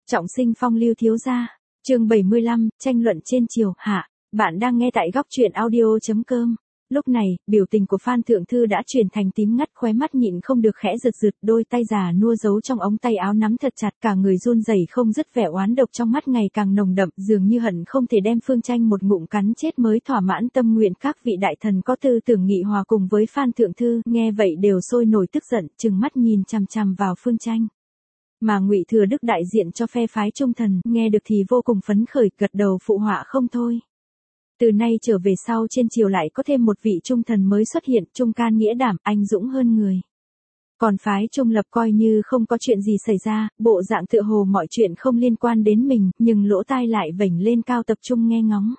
Trọng sinh phong lưu thiếu gia. Chương 75, tranh luận trên triều hạ. Bạn đang nghe tại góc truyện audio.com. Lúc này, biểu tình của Phan Thượng Thư đã chuyển thành tím ngắt, khóe mắt nhịn không được khẽ giật giật, đôi tay già nua giấu trong ống tay áo nắm thật chặt, cả người run rẩy không dứt, vẻ oán độc trong mắt ngày càng nồng đậm, dường như hận không thể đem Phương Tranh một ngụm cắn chết mới thỏa mãn tâm nguyện. Các vị đại thần có tư tưởng nghị hòa cùng với Phan Thượng Thư, nghe vậy đều sôi nổi tức giận, trừng mắt nhìn chằm chằm vào Phương Tranh. Mà Ngụy Thừa Đức đại diện cho phe phái Trung Thần, nghe được thì vô cùng phấn khởi, gật đầu phụ họa không thôi. Từ nay trở về sau trên triều lại có thêm một vị Trung Thần mới xuất hiện, trung can nghĩa đảm, anh dũng hơn người. Còn phái Trung Lập coi như không có chuyện gì xảy ra, bộ dạng tựa hồ mọi chuyện không liên quan đến mình, nhưng lỗ tai lại vểnh lên cao tập trung nghe ngóng.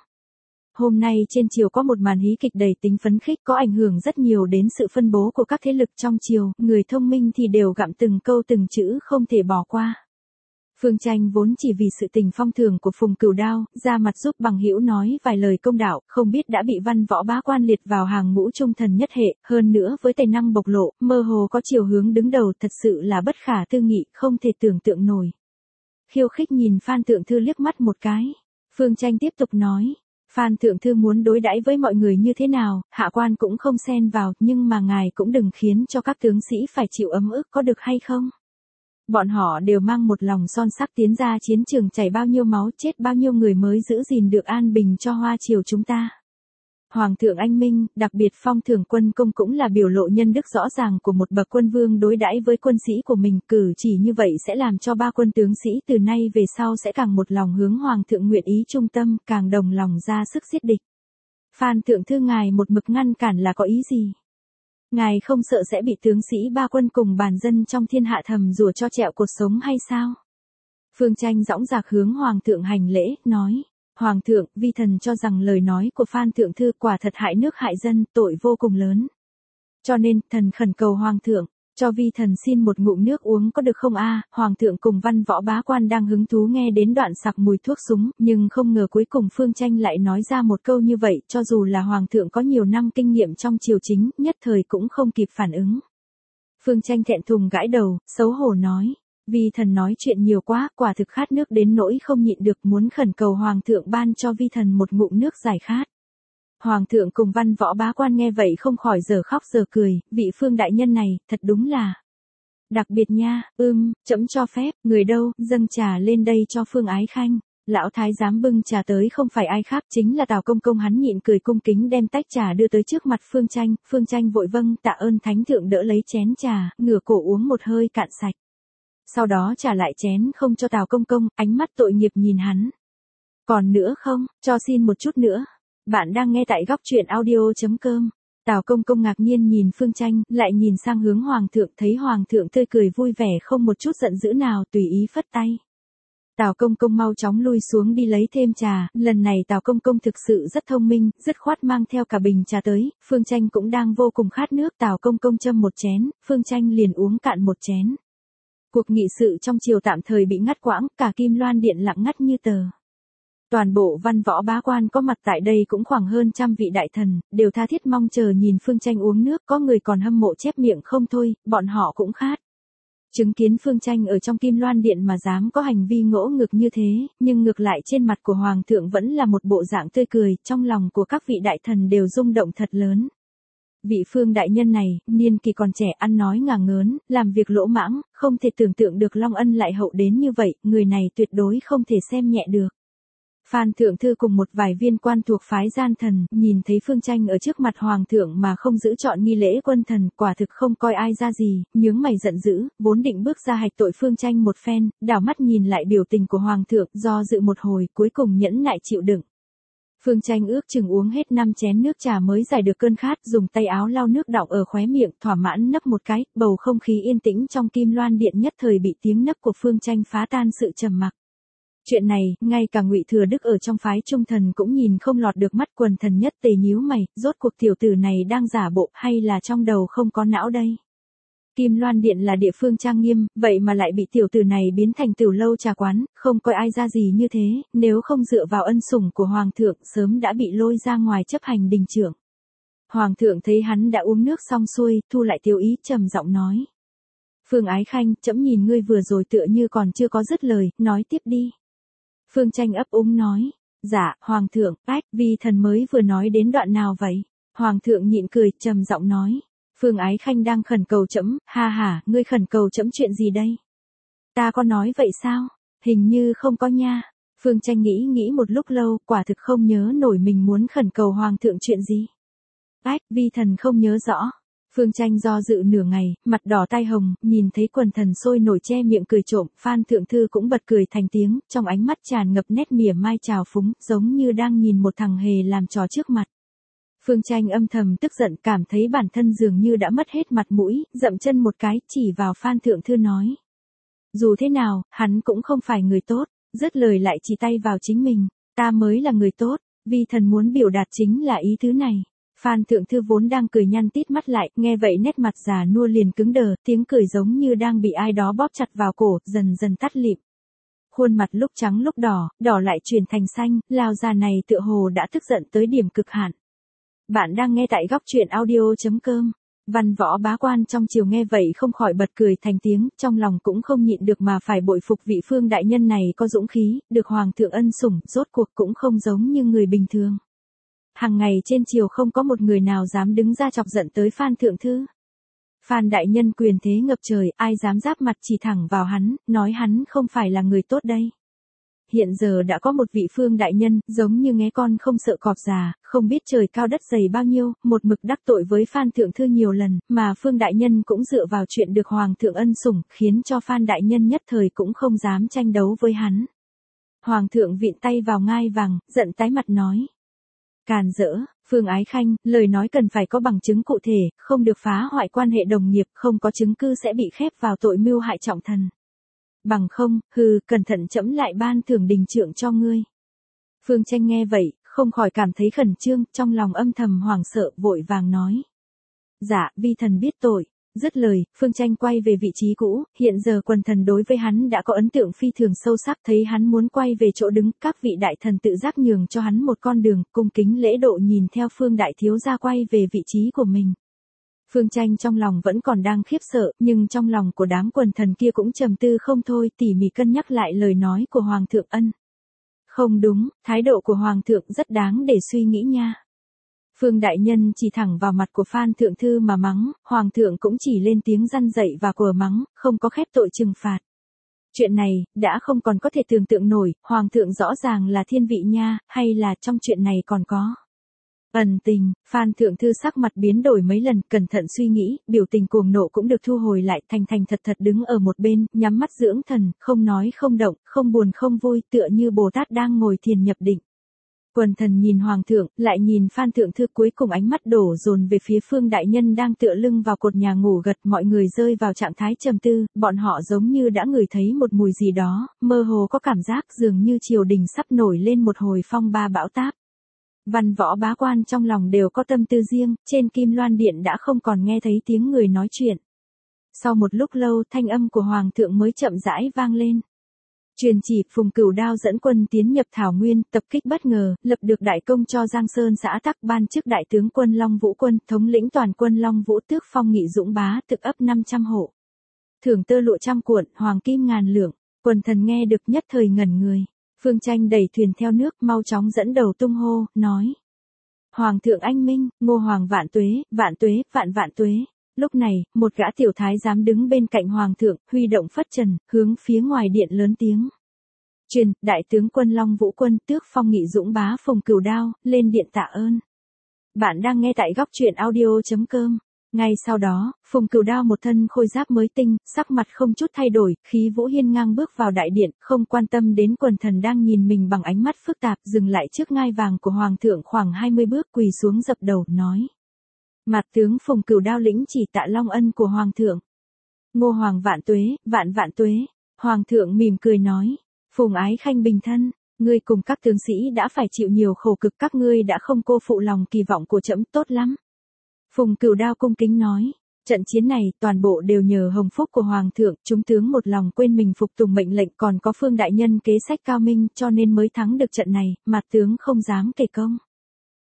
Hôm nay trên triều có một màn hí kịch đầy tính phấn khích, có ảnh hưởng rất nhiều đến sự phân bố của các thế lực trong triều, người thông minh thì đều gặm từng câu từng chữ không thể bỏ qua. Phương Tranh vốn chỉ vì sự tình phong thường của Phùng Cửu Đao, ra mặt giúp bằng hữu nói vài lời công đạo, không biết đã bị văn võ bá quan liệt vào hàng ngũ trung thần nhất hệ, hơn nữa với tài năng bộc lộ, mơ hồ có chiều hướng đứng đầu, thật sự là bất khả tư nghị, không thể tưởng tượng nổi. Khiêu khích nhìn Phan Thượng Thư liếc mắt một cái, Phương Tranh tiếp tục nói. Phan Thượng Thư muốn đối đãi với mọi người như thế nào, hạ quan cũng không xen vào, nhưng mà ngài cũng đừng khiến cho các tướng sĩ phải chịu ấm ức, có được hay không? Bọn họ đều mang một lòng son sắc tiến ra chiến trường, chảy bao nhiêu máu, chết bao nhiêu người mới giữ gìn được an bình cho Hoa triều chúng ta. Hoàng thượng anh minh, đặc biệt phong thưởng quân công cũng là biểu lộ nhân đức rõ ràng của một bậc quân vương đối đãi với quân sĩ của mình, cử chỉ như vậy sẽ làm cho ba quân tướng sĩ từ nay về sau sẽ càng một lòng hướng Hoàng thượng nguyện ý trung tâm, càng đồng lòng ra sức giết địch. Phan Thượng Thư ngài một mực ngăn cản là có ý gì? Ngài không sợ sẽ bị tướng sĩ ba quân cùng bàn dân trong thiên hạ thầm rủa cho trẹo cột sống hay sao? Phương Tranh dõng dạc hướng Hoàng thượng hành lễ, nói. Hoàng thượng, vi thần cho rằng lời nói của Phan Thượng Thư quả thật hại nước hại dân, tội vô cùng lớn. Cho nên, thần khẩn cầu Hoàng thượng, cho vi thần xin một ngụm nước uống có được không a? Hoàng thượng cùng văn võ bá quan đang hứng thú nghe đến đoạn sặc mùi thuốc súng, nhưng không ngờ cuối cùng Phương Tranh lại nói ra một câu như vậy, cho dù là Hoàng thượng có nhiều năm kinh nghiệm trong triều chính, nhất thời cũng không kịp phản ứng. Phương Tranh thẹn thùng gãi đầu, xấu hổ nói. Vi thần nói chuyện nhiều quá, quả thực khát nước đến nỗi không nhịn được, muốn khẩn cầu Hoàng thượng ban cho vi thần một ngụm nước giải khát. Hoàng thượng cùng văn võ bá quan nghe vậy không khỏi giờ khóc giờ cười, vị Phương đại nhân này, thật đúng là đặc biệt nha, trẫm cho phép, người đâu, dâng trà lên đây cho Phương Ái Khanh. Lão thái giám bưng trà tới không phải ai khác chính là Tào Công Công, hắn nhịn cười cung kính đem tách trà đưa tới trước mặt Phương Tranh vội vâng tạ ơn thánh thượng, đỡ lấy chén trà, ngửa cổ uống một hơi cạn sạch. Sau đó trả lại chén không cho Tào Công Công, ánh mắt tội nghiệp nhìn hắn. Còn nữa không, cho xin một chút nữa. Bạn đang nghe tại góc truyện audio.com. Tào Công Công ngạc nhiên nhìn Phương Tranh, lại nhìn sang hướng Hoàng thượng, thấy Hoàng thượng tươi cười vui vẻ không một chút giận dữ nào, tùy ý phất tay. Tào Công Công mau chóng lui xuống đi lấy thêm trà, lần này Tào Công Công thực sự rất thông minh, dứt khoát mang theo cả bình trà tới, Phương Tranh cũng đang vô cùng khát nước, Tào Công Công châm một chén, Phương Tranh liền uống cạn một chén. Cuộc nghị sự trong triều tạm thời bị ngắt quãng, cả Kim Loan Điện lặng ngắt như tờ. Toàn bộ văn võ bá quan có mặt tại đây cũng khoảng hơn trăm vị đại thần, đều tha thiết mong chờ nhìn Phương Tranh uống nước, có người còn hâm mộ chép miệng không thôi, bọn họ cũng khát. Chứng kiến Phương Tranh ở trong Kim Loan Điện mà dám có hành vi ngỗ nghịch như thế, nhưng ngược lại trên mặt của Hoàng thượng vẫn là một bộ dạng tươi cười, trong lòng của các vị đại thần đều rung động thật lớn. Vị Phương đại nhân này, niên kỳ còn trẻ, ăn nói ngả ngớn, làm việc lỗ mãng, không thể tưởng tượng được Long Ân lại hậu đến như vậy, người này tuyệt đối không thể xem nhẹ được. Phan Thượng Thư cùng một vài viên quan thuộc phái gian thần, nhìn thấy Phương Tranh ở trước mặt Hoàng thượng mà không giữ trọn nghi lễ quân thần, quả thực không coi ai ra gì, nhướng mày giận dữ, vốn định bước ra hạch tội Phương Tranh một phen, đảo mắt nhìn lại biểu tình của Hoàng thượng, do dự một hồi, cuối cùng nhẫn nại chịu đựng. Phương Tranh ước chừng uống hết 5 chén nước trà mới giải được cơn khát, dùng tay áo lau nước đọng ở khóe miệng, thỏa mãn nấp một cái, bầu không khí yên tĩnh trong Kim Loan Điện nhất thời bị tiếng nấc của Phương Tranh phá tan sự trầm mặc. Chuyện này, ngay cả Ngụy Thừa Đức ở trong phái Trung Thần cũng nhìn không lọt được mắt, quần thần nhất tề nhíu mày, rốt cuộc tiểu tử này đang giả bộ hay là trong đầu không có não đây. Kim Loan Điện là địa phương trang nghiêm, vậy mà lại bị tiểu tử này biến thành tiểu lâu trà quán, không coi ai ra gì như thế, nếu không dựa vào ân sủng của Hoàng thượng sớm đã bị lôi ra ngoài chấp hành đình trưởng. Hoàng thượng thấy hắn đã uống nước xong xuôi, thu lại tiêu ý trầm giọng nói. Phương Ái Khanh, trẫm nhìn ngươi vừa rồi tựa như còn chưa có dứt lời, nói tiếp đi. Phương Tranh ấp úng nói. Dạ, Hoàng thượng, ách, vi thần mới vừa nói đến đoạn nào vậy? Hoàng thượng nhịn cười, trầm giọng nói. Phương Ái Khanh đang khẩn cầu trẫm, ha ha, ngươi khẩn cầu trẫm chuyện gì đây? Ta có nói vậy sao? Hình như không có nha. Phương Tranh nghĩ một lúc lâu, quả thực không nhớ nổi mình muốn khẩn cầu Hoàng thượng chuyện gì. Ách, vi thần không nhớ rõ. Phương Tranh do dự nửa ngày, mặt đỏ tai hồng, nhìn thấy quần thần sôi nổi che miệng cười trộm, Phan Thượng Thư cũng bật cười thành tiếng, trong ánh mắt tràn ngập nét mỉa mai trào phúng, giống như đang nhìn một thằng hề làm trò trước mặt. Phương Tranh âm thầm tức giận, cảm thấy bản thân dường như đã mất hết mặt mũi, dậm chân một cái, chỉ vào Phan Thượng Thư nói. Dù thế nào, hắn cũng không phải người tốt, dứt lời lại chỉ tay vào chính mình, ta mới là người tốt, vi thần muốn biểu đạt chính là ý thứ này. Phan Thượng Thư vốn đang cười nhăn tít mắt lại, nghe vậy nét mặt già nua liền cứng đờ, tiếng cười giống như đang bị ai đó bóp chặt vào cổ, dần dần tắt lịm. Khuôn mặt lúc trắng lúc đỏ, đỏ lại chuyển thành xanh, lão già này tựa hồ đã tức giận tới điểm cực hạn. Bạn đang nghe tại góc truyện audio.com. Văn Võ Bá Quan trong triều nghe vậy không khỏi bật cười thành tiếng, trong lòng cũng không nhịn được mà phải bội phục vị Phương đại nhân này có dũng khí, được Hoàng thượng ân sủng, rốt cuộc cũng không giống như người bình thường. Hàng ngày trên triều không có một người nào dám đứng ra chọc giận tới Phan Thượng Thư. Phan đại nhân quyền thế ngập trời, ai dám giáp mặt chỉ thẳng vào hắn, nói hắn không phải là người tốt đây. Hiện giờ đã có một vị Phương đại nhân, giống như nghé con không sợ cọp già, không biết trời cao đất dày bao nhiêu, một mực đắc tội với Phan Thượng Thư nhiều lần, mà Phương đại nhân cũng dựa vào chuyện được Hoàng thượng ân sủng, khiến cho Phan đại nhân nhất thời cũng không dám tranh đấu với hắn. Hoàng thượng vịn tay vào ngai vàng, giận tái mặt nói. Càn rỡ, Phương Ái Khanh, lời nói cần phải có bằng chứng cụ thể, không được phá hoại quan hệ đồng nghiệp, không có chứng cứ sẽ bị khép vào tội mưu hại trọng thần. Bằng không, cẩn thận trẫm lại ban thưởng đình trượng cho ngươi. Phương Tranh nghe vậy, không khỏi cảm thấy khẩn trương, trong lòng âm thầm hoảng sợ, vội vàng nói. Dạ, vi thần biết tội. Dứt lời, Phương Tranh quay về vị trí cũ, hiện giờ quần thần đối với hắn đã có ấn tượng phi thường sâu sắc, thấy hắn muốn quay về chỗ đứng, các vị đại thần tự giác nhường cho hắn một con đường, cung kính lễ độ nhìn theo Phương đại thiếu gia quay về vị trí của mình. Phương Tranh trong lòng vẫn còn đang khiếp sợ, nhưng trong lòng của đám quần thần kia cũng trầm tư không thôi, tỉ mỉ cân nhắc lại lời nói của Hoàng thượng ân. Không đúng, thái độ của Hoàng thượng rất đáng để suy nghĩ nha. Phương đại nhân chỉ thẳng vào mặt của Phan Thượng Thư mà mắng, Hoàng thượng cũng chỉ lên tiếng răn dạy và quở mắng, không có khép tội trừng phạt. Chuyện này, đã không còn có thể tưởng tượng nổi, Hoàng thượng rõ ràng là thiên vị nha, hay là trong chuyện này còn có. Ẩn tình, Phan Thượng Thư sắc mặt biến đổi mấy lần, cẩn thận suy nghĩ, biểu tình cuồng nộ cũng được thu hồi lại, thành thành thật thật đứng ở một bên, nhắm mắt dưỡng thần, không nói không động, không buồn không vui, tựa như Bồ Tát đang ngồi thiền nhập định. Quần thần nhìn Hoàng thượng, lại nhìn Phan Thượng Thư, cuối cùng ánh mắt đổ dồn về phía Phương đại nhân đang tựa lưng vào cột nhà ngủ gật, mọi người rơi vào trạng thái trầm tư, bọn họ giống như đã ngửi thấy một mùi gì đó, mơ hồ có cảm giác dường như triều đình sắp nổi lên một hồi phong ba bão táp. Văn Võ Bá Quan trong lòng đều có tâm tư riêng, trên Kim Loan Điện đã không còn nghe thấy tiếng người nói chuyện. Sau một lúc lâu, thanh âm của Hoàng thượng mới chậm rãi vang lên. Truyền chỉ, Phùng Cửu Đao dẫn quân tiến nhập Thảo Nguyên, tập kích bất ngờ, lập được đại công cho Giang Sơn xã Tắc, ban chức đại tướng quân Long Vũ Quân, thống lĩnh toàn quân Long Vũ, tước phong Nghị Dũng Bá, thực ấp 500 hộ. Thưởng tơ lụa 100 cuộn, hoàng kim ngàn lượng. Quần thần nghe được nhất thời ngẩn người. Phương Tranh đẩy thuyền theo nước, mau chóng dẫn đầu tung hô, nói. Hoàng thượng anh minh, Ngô Hoàng vạn tuế, vạn vạn tuế. Lúc này, một gã tiểu thái giám đứng bên cạnh Hoàng thượng, huy động phất trần, hướng phía ngoài điện lớn tiếng. Truyền, đại tướng quân Long Vũ Quân, tước phong Nghị Dũng Bá Phùng Cửu Đao, lên điện tạ ơn. Bạn đang nghe tại góc truyện audio.com. Ngay sau đó, Phùng Cửu Đao một thân khôi giáp mới tinh, sắc mặt không chút thay đổi, khí vũ hiên ngang bước vào đại điện, không quan tâm đến quần thần đang nhìn mình bằng ánh mắt phức tạp, dừng lại trước ngai vàng của Hoàng thượng khoảng 20 bước, quỳ xuống dập đầu, nói. Mặt tướng Phùng Cửu Đao lĩnh chỉ tạ long ân của Hoàng thượng. Ngô Hoàng vạn tuế, vạn vạn tuế. Hoàng thượng mỉm cười nói. Phùng Ái Khanh bình thân, ngươi cùng các tướng sĩ đã phải chịu nhiều khổ cực, các ngươi đã không cô phụ lòng kỳ vọng của trẫm, tốt lắm. Phùng Cửu Đao cung kính nói. Trận chiến này, toàn bộ đều nhờ hồng phúc của Hoàng thượng, chúng tướng một lòng quên mình phục tùng mệnh lệnh, còn có Phương đại nhân kế sách cao minh, cho nên mới thắng được trận này, mặt tướng không dám kể công.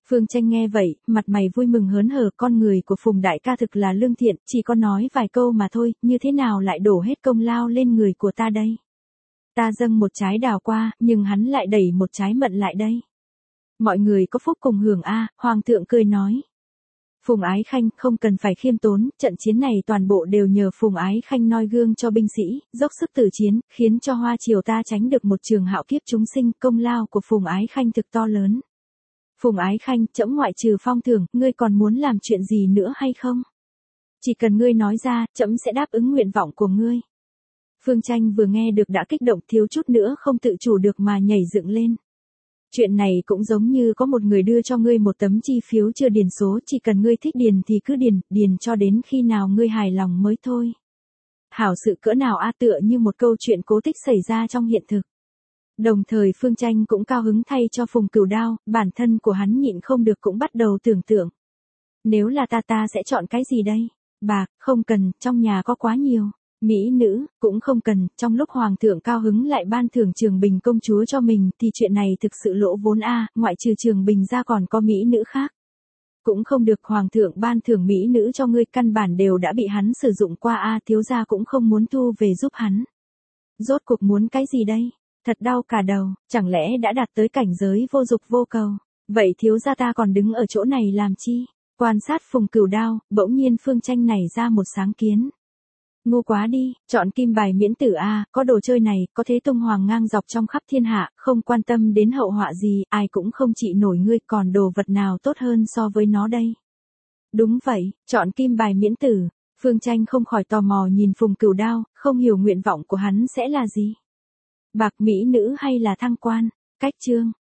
Phương Tranh nghe vậy, mặt mày vui mừng hớn hở, con người của Phùng đại ca thực là lương thiện, chỉ có nói vài câu mà thôi, như thế nào lại đổ hết công lao lên người của ta đây? Ta dâng một trái đào qua, nhưng hắn lại đẩy một trái mận lại đây. Mọi người có phúc cùng hưởng a, Hoàng thượng cười nói. Phùng Ái Khanh không cần phải khiêm tốn, trận chiến này toàn bộ đều nhờ Phùng Ái Khanh noi gương cho binh sĩ, dốc sức tử chiến, khiến cho Hoa Triều ta tránh được một trường hạo kiếp chúng sinh, công lao của Phùng Ái Khanh thực to lớn. Phùng Ái Khanh, trẫm ngoại trừ phong thưởng, ngươi còn muốn làm chuyện gì nữa hay không? Chỉ cần ngươi nói ra, trẫm sẽ đáp ứng nguyện vọng của ngươi. Phương Tranh vừa nghe được đã kích động, thiếu chút nữa không tự chủ được mà nhảy dựng lên. Chuyện này cũng giống như có một người đưa cho ngươi một tấm chi phiếu chưa điền số, chỉ cần ngươi thích điền thì cứ điền cho đến khi nào ngươi hài lòng mới thôi. Hảo sự cỡ nào a, tựa như một câu chuyện cố tích xảy ra trong hiện thực. Đồng thời Phương Tranh cũng cao hứng thay cho Phùng Cửu Đao, bản thân của hắn nhịn không được cũng bắt đầu tưởng tượng. Nếu là ta sẽ chọn cái gì đây? Bạc, không cần, trong nhà có quá nhiều. Mỹ nữ, cũng không cần, trong lúc Hoàng thượng cao hứng lại ban thưởng Trường Bình công chúa cho mình thì chuyện này thực sự lỗ vốn a, ngoại trừ Trường Bình ra còn có Mỹ nữ khác. Cũng không được, Hoàng thượng ban thưởng Mỹ nữ cho ngươi, căn bản đều đã bị hắn sử dụng qua a, thiếu gia cũng không muốn thu về giúp hắn. Rốt cuộc muốn cái gì đây? Thật đau cả đầu, chẳng lẽ đã đạt tới cảnh giới vô dục vô cầu? Vậy thiếu gia ta còn đứng ở chỗ này làm chi? Quan sát Phùng Cửu Đao, bỗng nhiên Phương Tranh nảy ra một sáng kiến. Ngu quá đi, chọn kim bài miễn tử a, có đồ chơi này, có thế tung hoàng ngang dọc trong khắp thiên hạ, không quan tâm đến hậu họa gì, ai cũng không trị nổi ngươi, còn đồ vật nào tốt hơn so với nó đây? Đúng vậy, chọn kim bài miễn tử. Phương Tranh không khỏi tò mò nhìn Phùng Cửu Đao, không hiểu nguyện vọng của hắn sẽ là gì. Bạc, mỹ nữ hay là thăng quan? Cách chương